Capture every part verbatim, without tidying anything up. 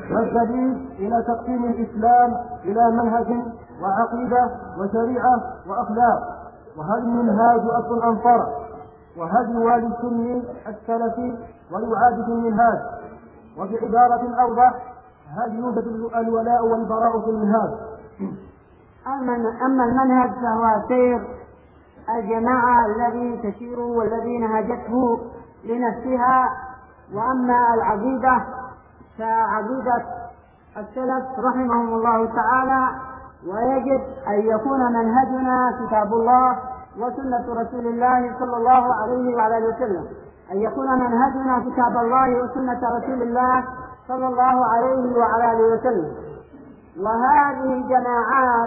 والسبيل إلى تقسيم الإسلام إلى منهج وعقيدة وشريعة وأخلاق، وهذا المنهاج أصل أم فرع، وهدي والي السني السلفي ويعاد في المنهاج. وبعبارة أوضح، هل يوجد الولاء والبراء في المنهاج؟ أما المنهج فهو سير الجماعة الذي تسير والذي نهجته لنفسها. وأما العقيدة فعقيدة السلف رحمهم الله تعالى، ويجب أن يكون منهجنا كتاب الله وسنة رسول الله صلى الله عليه وعلى وسلم، أن يكون منهجنا كتاب الله وسنة رسول الله صلى الله عليه وعلى وسلم. وهذه الجماعات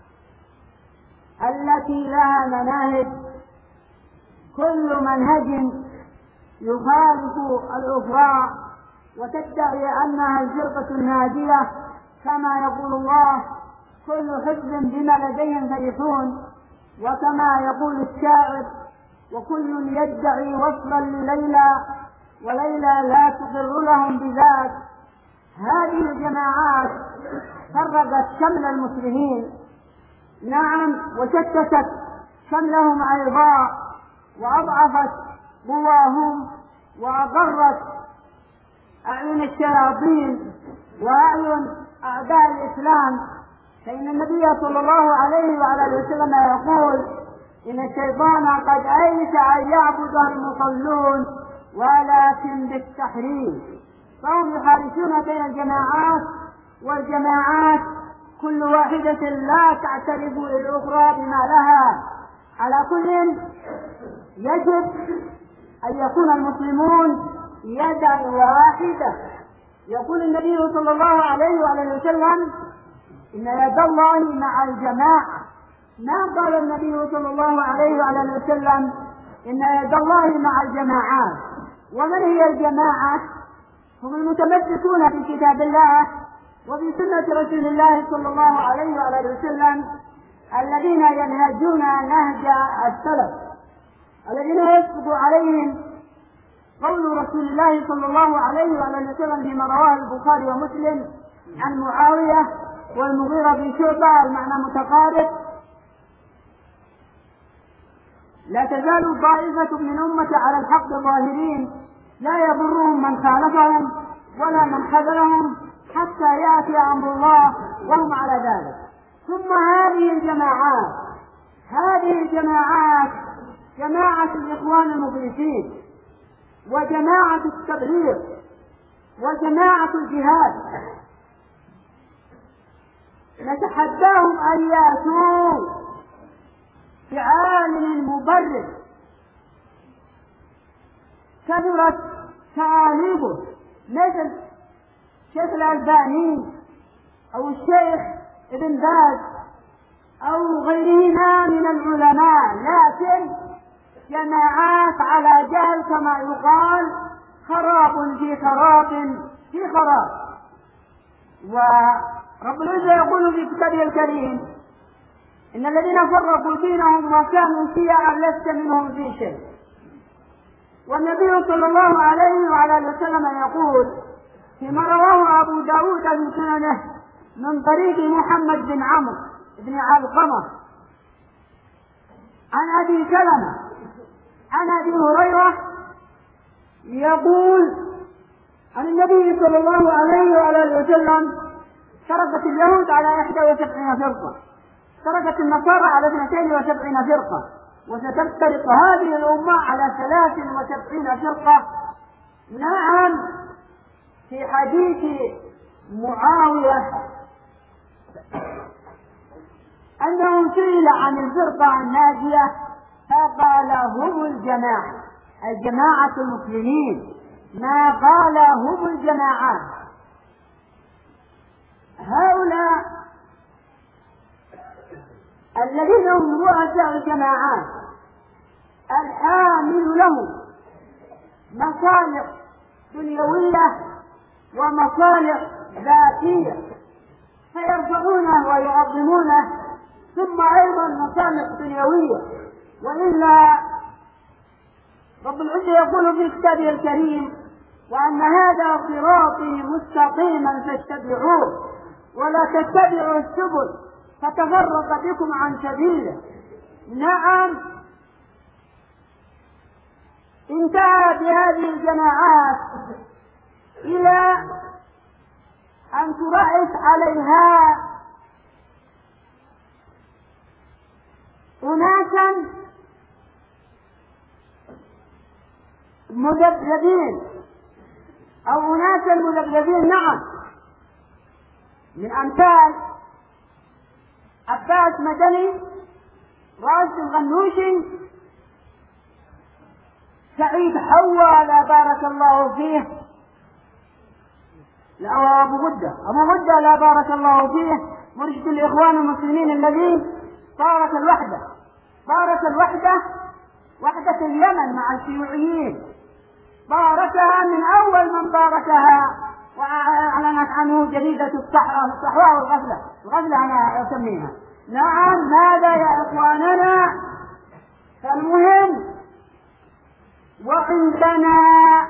التي لها مناهج كل منهج يخالف الأخرى وتدعي أنها الفرقة الناجية، كما يقول الله: كل حزب بما لديهم فرحون، وكما يقول الشاعر: وكل يدعي وصلا لليلى وليلى لا تقر لهم بذاك. هذه الجماعات فرقت شمل المسلمين، نعم، وشتتت شملهم أيضا، وأضعفت قواهم، وأضرت أعين الشياطين وأعين أعداء الإسلام. فإن النبي صلى الله عليه وعلى وسلم يقول: إن الشيطان قد أيس أن يعبد المصلون ولكن بالتحريم. فهم يحارشون بين الجماعات، والجماعات كل واحدة لا تعترف للأخرى بما لها. على كل يجب أن يكون المسلمون يدا واحدة. يقول النبي صلى الله عليه وعلى وسلم: إن يد الله مع الجماعة. ما قال النبي صلى الله عليه وعلى وسلم إن يد الله مع الجماعات. ومن هي الجماعة؟ هم المتمسكون بكتاب الله وبسنة رسول الله صلى الله عليه وعلى وسلم، الذين ينهجون نهج السلف، الذين يسبق عليهم قول رسول الله صلى الله عليه وعلى وسلم فيما رواه البخاري ومسلم عن معاوية والمغيرة بن شعبة، المعنى متقارب: لا تزال طائفة من أمة على الحق ظاهرين لا يضرهم من خالفهم ولا من خذلهم حتى يأتي أمر الله وهم على ذلك. ثم هذه الجماعات هذه الجماعات جماعة الإخوان المخلصين، وجماعة التبليغ، وجماعة الجهاد، نتحداهم أن يأتوا بعالم مبرر كثرت تأليفه مثل شيخ الألباني أو الشيخ ابن باز أو غيرهما من العلماء، لكن جماعات على جهل كما يقال: خراب في خراب في خراب. ورب العزة يقول في كتابه الكريم: إن الذين فرقوا دينهم وكانوا شيعا لست منهم في شيء. والنبي صلى الله عليه وعلى وسلم يقول فيما رواه أبو داود في سننه من طريق محمد بن عمرو بن علقمة عن أبي سلمة عن أبي هريرة يقول عن النبي صلى الله عليه وعلى وسلم: تركت اليهود على إحدى وسبعين فرقة، تركت النصارى على اثنتين وسبعين فرقة، وستفترق هذه الأمة على ثلاث وسبعين فرقة. نعم، في حديث معاوية أنه سئل عن الفرقة الناجية فقال: هم الجماعة، الجماعة المسلمين، ما قال هم الجماعات. هؤلاء الذين هم رؤساء الجماعات الحامل لهم مصالح دنيوية ومصالح ذاتية فيرفعونه ويعظمونه، ثم أيضا مصالح دنيوية. وإلا رب العزة يقول في كتابه الكريم: وأن هذا صراطي مستقيما فاتبعوه ولا تتبعوا السبل فتفرق بكم عن سبيله. نعم، انتهى بهذه الجماعات إلى أن ترأس عليها أناسا مذبذبين أو أناسا مذبذبين، نعم، من أمثال عباس مدني، راشد الغنوشي، سعيد حوالة بارك الله فيه، لا أبو غدة أبو غدة لا بارك الله فيه، مرشد الإخوان المسلمين الذي صارت الوحدة صارت الوحدة وحدة اليمن مع الشيوعيين، باركها من أول من باركها وأعلنت عنه جريدة الصحوة والغفلة الغفلة أنا أسميها. نعم، ماذا يا إخواننا؟ فالمهم وعندنا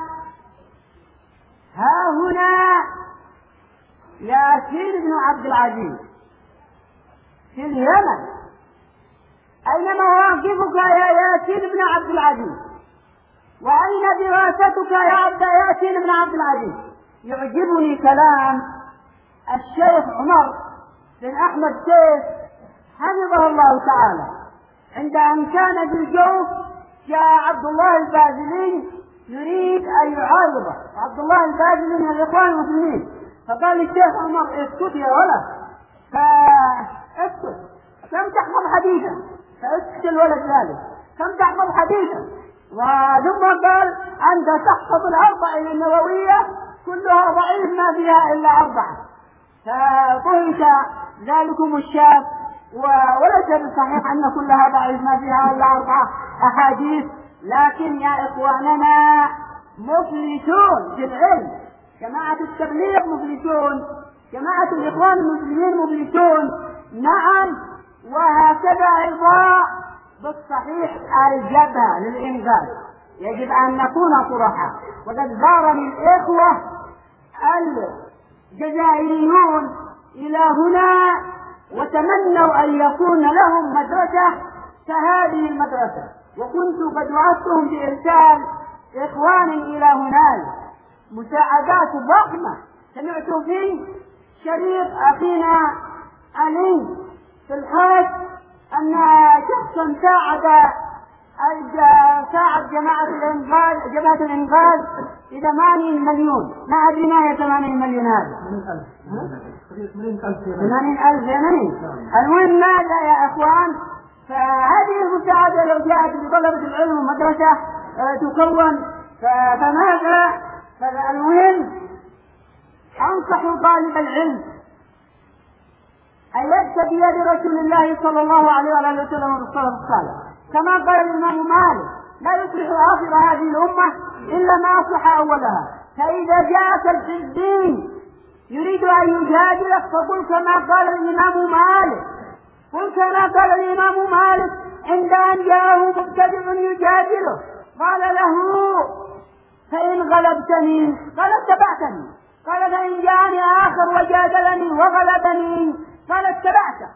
ها هنا ياسين بن عبد العزيز في اليمن، أين مواقفك يا ياسين بن عبد العزيز؟ وأين دراستك يا عبد ياسين بن عبد العزيز؟ يعجبني كلام الشيخ عمر بن أحمد سيف حفظه الله تعالى عند أن كان بالجوف جاء عبد الله البازلي يريد أن يعارضه، عبد الله البازلي من الإخوان المسلمين، فقال الشيخ عمر اسكت يا ولد، فاسكت، كم تحفظ حديثا؟ فاسكت الولد ذلك، كم تحفظ حديثا؟ وثم قال أنت تحفظ الأربعين النووية كلها ضعيف ما فيها إلا أربعة، فضحك ذلكم الشاب، وليس بالصحيح أن كلها ضعيف ما فيها إلا أربعة أحاديث، لكن يا إخواننا مفلسون في العلم، جماعة التبليغ مفلسون، جماعة الإخوان المسلمين مفلسون. نعم، وهكذا أيضا بالصحيح الجبهة للإنقاذ يجب أن نكون صرحاء. وقد زارني الإخوة الجزائريون إلى هنا وتمنوا أن يكون لهم مدرسة كهذه المدرسة، وكنت قد وعدتهم بإرسال إخوان إلى هناك مساعدات ضخمة. سمعت في شريط أخينا علي في الحاج أن شخصا ساعد ساعد جماعة الإنقاذ جماعة الإنقاذ بثمانين مليون، ما أدري ما هي ثمانين مليون هذا؟ ثمانين ألف يمني. المهم ماذا يا إخوان؟ فهذه المساعدة لو جاءت لطلبة العلم ومدرسة تكون فماذا؟ فالمهم أنصح طالب العلم أن يبدأ بيد رسول الله صلى الله عليه وآله وسلم والصلاة الصالح، كما قال الإمام مالك لا يصلح آخر هذه الأمة إلا ما أصلح أولها. فإذا جاءك الحزبين يريد أن يجادلك فقل كما قال الإمام مالك، قل كما قال الإمام مالك عند أن جاءه مبتدع يجادله قال له فإن غلبتني قال اتبعتني، قال فإن جاءني آخر وجادلني وغلبني قال اتبعته.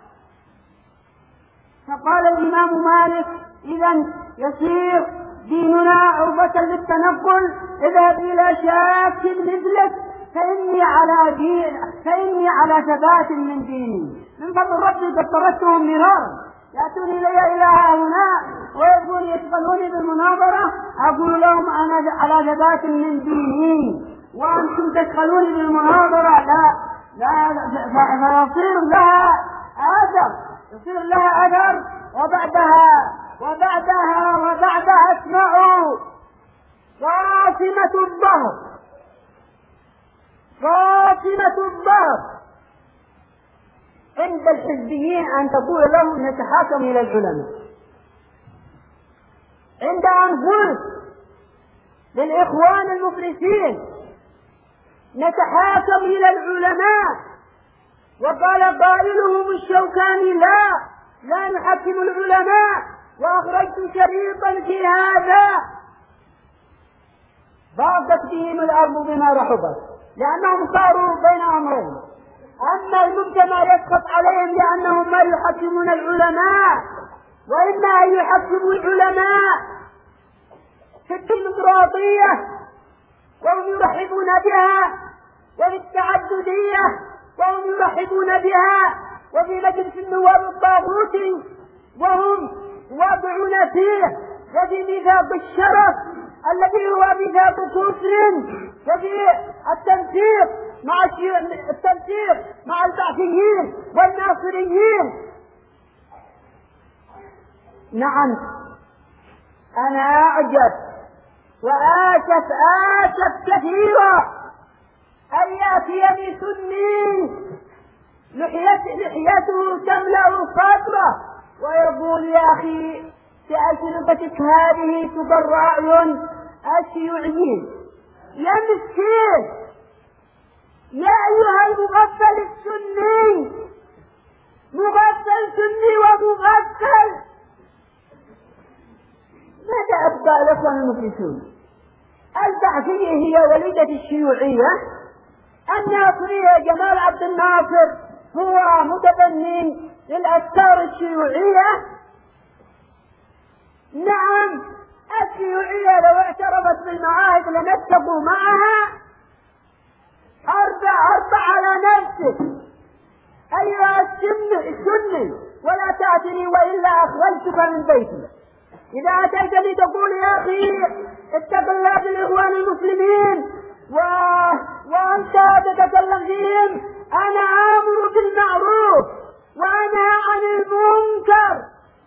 فقال الإمام مالك إذن يصير ديننا عرضة للتنقل، اذهب إلى شاك مثلك فإني على دين فإني على ثبات من ديني، من فضل ربي قد طردتهم مرارا، يأتون إلي إلى هنا ويبغون يشغلوني بالمناظرة، أقول لهم أنا على ثبات من ديني وأنتم تشغلوني بالمناظرة، لا لا فيصير لها أثر يصير لها أثر وبعدها وبعدها وبعدها اسمعوا قاسمة الظهر قاسمة الظهر عند الحزبيين أن تقول لهم نتحاكم إلى العلماء، عند أن قلت للإخوان المفلسين نتحاكم إلى العلماء وقال قائلهم الشوكاني لا لا نحكم العلماء، وأخرجت شريطا في هذا ضاقت بهم الأرض بما رحبت لأنهم صاروا بين أمرين: أما المجتمع يسقط عليهم لأنهم لا يحكمون العلماء، وإما أن يحكموا العلماء في الديمقراطية وهم يرحبون بها، وفي التعددية وهم يرحبون بها، وفي مجلس النواب الطاغوتي وهم واضعون فيه، وفي ميثاق الشرف الذي هو ميثاق كفر، وفي التنسيق مع التنسيق مع البعثيين والناصريين. نعم، أنا أعجب وآسف آسف كثيرا أن يأتيني سني لحيته تملأ صدره ويقول: يا أخي في أسلوبتك هذه تضر أعين الشيوعيين. يا مسكين، يا أيها المغفل السني، مغفل سني ومغفل، ماذا أبقى الإخوان المفلسون؟ البعثية هي وليدة الشيوعية، الناصرية جمال عبد الناصر هو متبني للأفكار الشيوعية. نعم، الشيوعية لو اعترفت بالمعاهد لنتفقوا معها. أربع أربع على نفسك أيها السني، ولا تأتني وإلا أخرجتك من بيتي. إذا أتيتني تقول: يا أخي اتق الله بالإخوان المسلمين و... وأنت تتكلم فيهم، أنا آمر بالمعروف وأنهى عن المنكر،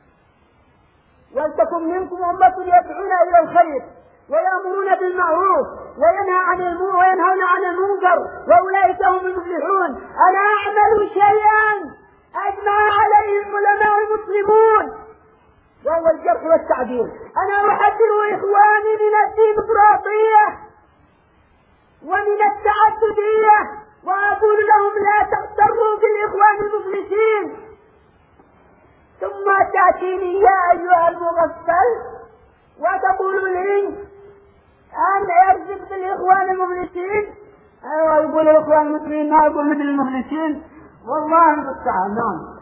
ولتكن منكم أمة يدعون إلى الخير ويأمرون بالمعروف وينهى عن المنكر وينهون عن المنكر وأولئك هم المفلحون. أنا أعمل شيئا أجمع عليه العلماء المسلمون، وهو الجرح والتعديل. أنا أحذر إخواني من الديمقراطية ومن التعددية، وأقول لهم: لا تغتروا بالإخوان المفلسين. ثم تأتيني يا أيها المغفل وتقول لي أنا أرزق بالإخوان المفلسين. أيوة، يقول الإخوان المسلمين ما يقول مثل المفلسين. والله المستعان. نعم.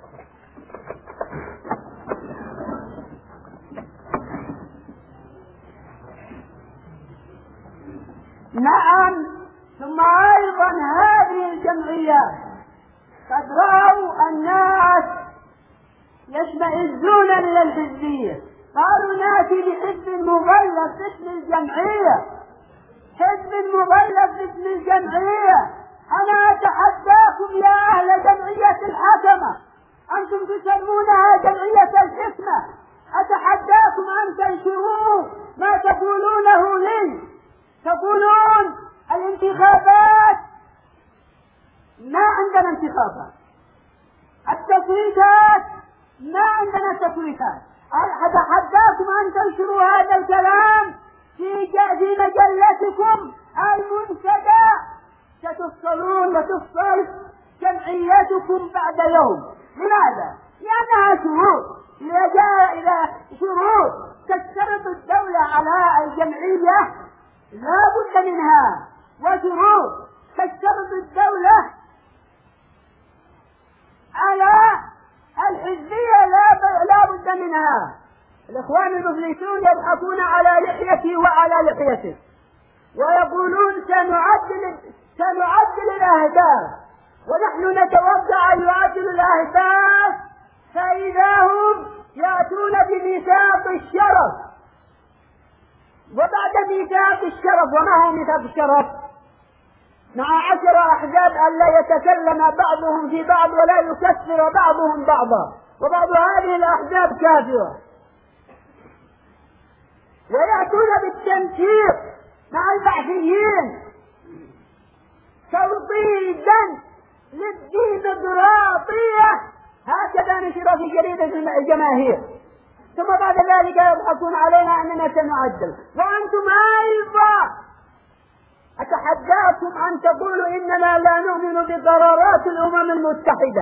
نعم، ثم أيضا هذه الجمعيات قد رأوا الناس يشمئزون من الحزبية، قالوا: ناتي بحزب مغلف باسم الجمعية، حزب مغلف باسم الجمعية. أنا أتحداكم يا أهل جمعية الحكمة، أنتم تسمونها جمعية الحكمة، أتحداكم أن تنشروا ما تقولونه لي. تقولون الانتخابات، ما عندنا انتخابات. التصويتات، ما عندنا تصويتات. أتحداكم أن تنشروا هذا الكلام في مجلتكم المنتدى، ستفصلون وتفصل جمعيتكم بعد يوم. لماذا؟ لأنها شروط، إذا إلى شروط تشترط الدولة على الجمعية لا بد منها، وشروط تشترط الدولة على الحزبية لا بد منها. الإخوان المفلسون يضحكون على لحيتي وعلى لحيته ويقولون سنعدل سنعدل الأهداف، ونحن نتوقع أن يعدلوا الأهداف، فإذا هم يأتون بميثاق الشرف. وبعد ميثاق الشرف، وما هو ميثاق الشرف؟ مع عشر أحزاب أن لا يتكلم بعضهم في بعض ولا يكفر بعضهم بعضا، وبعض هذه الأحزاب كافرة. ويأتون بالتنسيق مع البعثيين توطيدا للديمقراطية، هكذا نشر في جريدة الجماهير. ثم بعد ذلك يضحكون علينا أننا سنعدل. وأنتم أيضا أتحداكم أن تقولوا إننا لا نؤمن بقرارات الأمم المتحدة،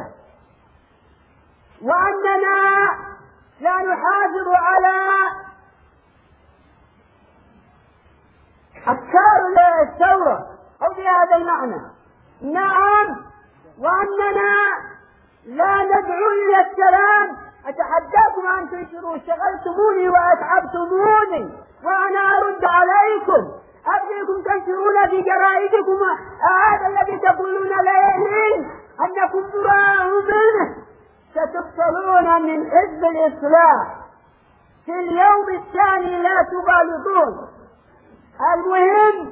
وأننا لا نحافظ على أفكار الثورة أو بهذا المعنى. نعم، وأننا لا ندعو إلى السلام. أتحداكم أن تنشروا، شغلتموني وأتعبتموني وأنا أرد عليكم. أبغيكم تنشرون في جرائدكم هذا الذي تقولون لي أنكم براء منه. ستقتلون من حزب الإصلاح في اليوم الثاني، لا تغالطون. المهم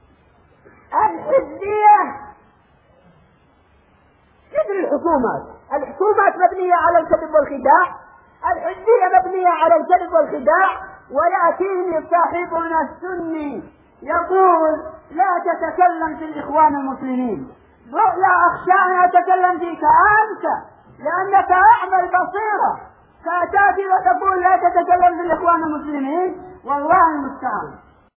الحزبية مثل الحكومات، الحكومات مبنية على الكذب والخداع، الحزبية مبنية على الكذب والخداع. ويأتيني صاحبنا السني يقول لا تتكلم في الإخوان المسلمين. لا أخشى أن أتكلم فيك أنت لأنك أعمى البصيرة، فتأتي وتقول لا تتكلم في الإخوان المسلمين. والله المستعان.